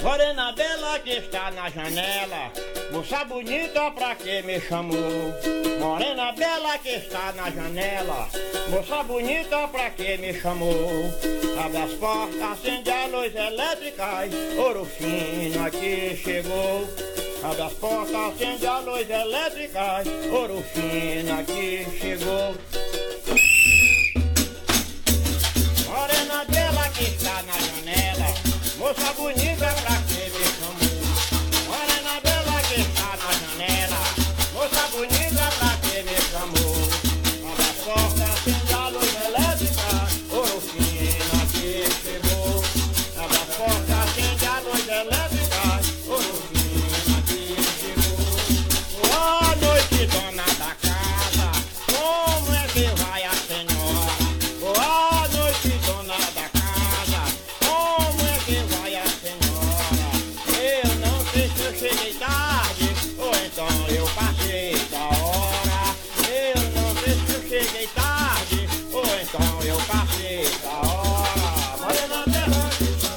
Morena bela que está na janela, moça bonita pra que me chamou? Morena bela que está na janela, moça bonita pra que me chamou? Abre as portas, acende a luz elétrica, ouro fino aqui chegou. Abre as portas, acende a luz elétrica, ouro fino aqui chegou. Morena bela que está na janela, moça bonita pra que me chamou? Morena bela que está na janela, moça bonita pra que me chamou? Abre as portas, acende a luz elétrica, ouro fino aqui chegou. Abre as portas, acende a luz elétrica, ouro fino aqui chegou. Boa noite, dona da casa, como é que vai a senhora? Boa noite, dona da casa, como é que vai a senhora? Eu não sei se eu cheguei tarde, ou então eu passei da hora. Eu não sei se eu cheguei tarde, ou então eu passei da hora. Morena bela que está